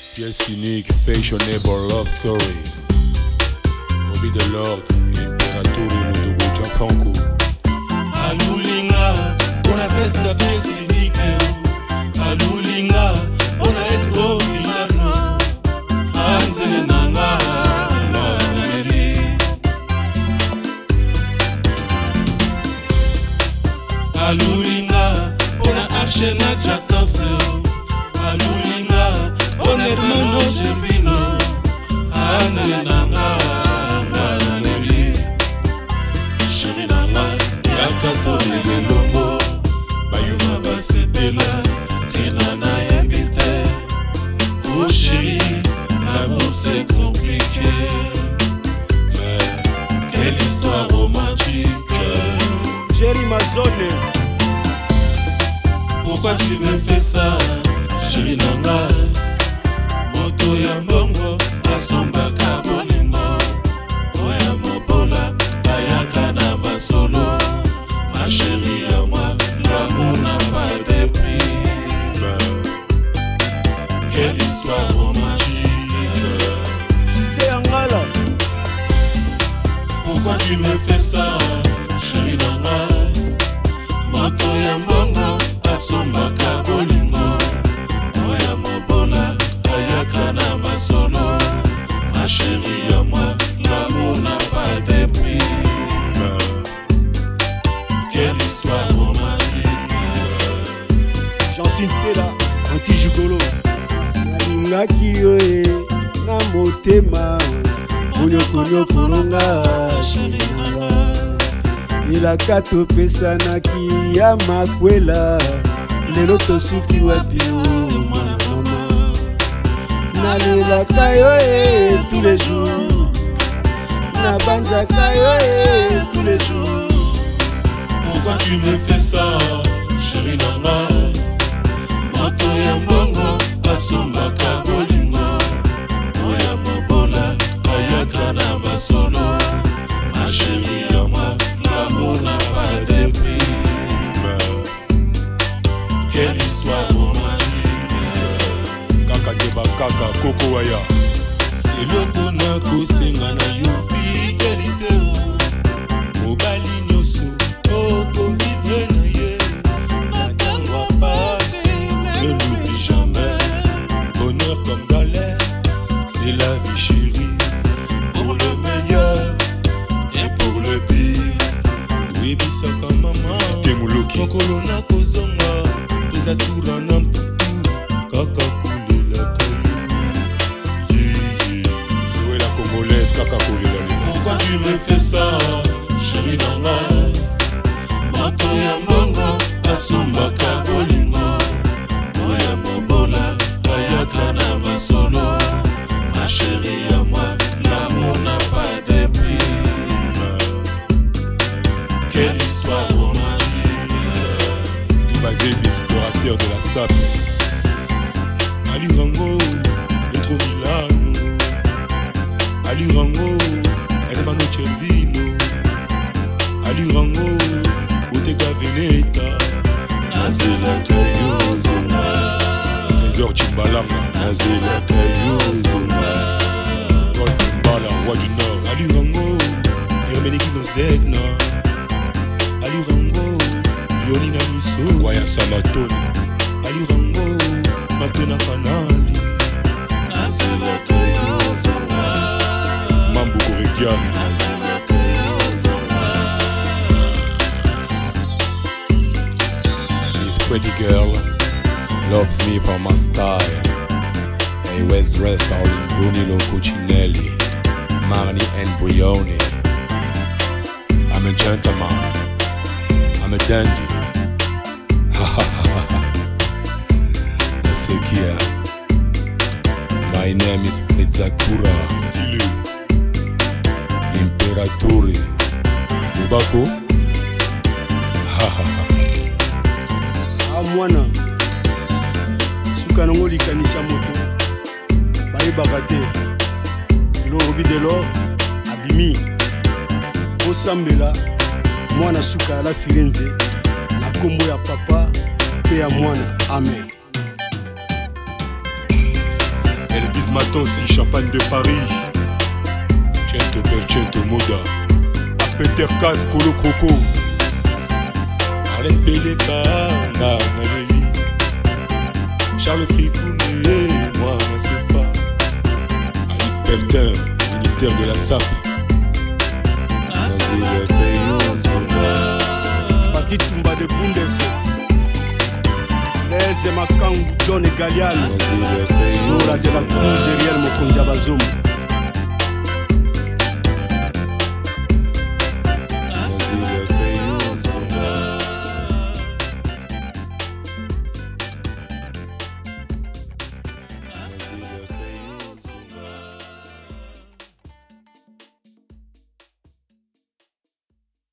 Pièce unique, fashionable love story. Bobby de Lord, Imperatori, Mutugu, Franco. Alulinga, on a fait la pièce unique. Alulinga, on a été milano. Hanze nanga, naneli. Alulinga, on a acheté notre attention. Alulinga, on est hermano Gervino. Hanze nanga, naneli. Chéri nanga, yakatoli lelongo. Bayuma basepela, tina na ebite. Oh chéri, l'amour c'est compliqué. Mais quelle histoire romantique. Jerry Mazone. Pourquoi tu me fais ça, chéri nanga? Moto ya mbongo, asombaka bolingo. Oya mobola, ayaka na masolo. Ma chérie à moi, l'amour n'a pas de prix. Quelle histoire romantique. C'est Angala. Pourquoi tu me fais ça, chérie nanga? Moto ya mbongo, asombaka bolingo. Oya mobola, ayaka na masolo. Ma chérie à moi, l'amour n'a pas de prix. Quelle histoire romantique. Jean Sintela, anti-jugolo. Nalingaki yo na motema. Konyokonyokolonga chérie nanga. Elaka topesanaki ya makwela. Lelo tosuki wapi mwana mama. Nalelaka yo tous les jours. Nabanzaka yo tous les jours. Pourquoi tu me fais ça, chérie nanga? Moto ya mbongo, asombaka bolingo. Oya mobola, ayaka na masolo. Ma chérie à moi, l'amour n'a pas de prix. Quelle histoire romantique. Kaka deba kaka, koko waya. Eloko na kosenga na yo fidélité. Mobali nyoso, convive na ye. N'attends-moi pas, ne l'oublie jamais. Bonheur comme galère, c'est la vie chérie. Pour le meilleur et pour le pire. Oui, bisaka maman. Kokolo na kozonga, pesa tura na mputu. Kaka kulela kayo. Zoé la congolaise, kaka kolela lelo. Pourquoi tu me fais ça, chérie nanga? Moto ya mbongo, asombaka bolingo. Oya mobola, ayaka na masolo. Ma chérie à moi, l'amour n'a pas de prix. Quelle histoire romantique. Basé l'explorateur de la SAP. Alirango, Metro Milano. Alirango, Hermano Cervino. Alirango, Bottega Veneta. Nazela Kayo Zuma. Trésor Chimbalanga. Nazela Kayo Zuma. Golf Mbala, roi du Nord. Alirango, Hermenegildo Zegna. Alirango, Yonina Miso. Waya Samatoni. Alirango, Matona Kanali. Nazela Kayo Zuma. Mambo Korekiami. Nazela Kayo Zuma. This pretty girl loves me for my style. I was dressed all in Brunello Cucinelli, Marni and Brioni. I'm a gentleman, I'm a dandy. Ha ha ha ha ha. Nasekia. My name is Pizzakura. Stile. Imperatori. Mubako. Ha ha ha. Mwana suka nango likanisa moto bayebaka te Bobby de Lord abimi osambela mwana suka ala firenze na kombo ya papa pe ya mwana amen. El Guise Matonsi, Champagne de Paris. Tiento Perchento Moda. A Peter Kaz, Kolo Croco. Arlène Peleka, Naneli. Charles Fricounet, moi, Sefa. Aïd Pelter, ministère de la SAP. Pati Tumba de Bundes. Les Makangu, John et Galian. Noura de la Cruz, Riel Mokonja Bazoum.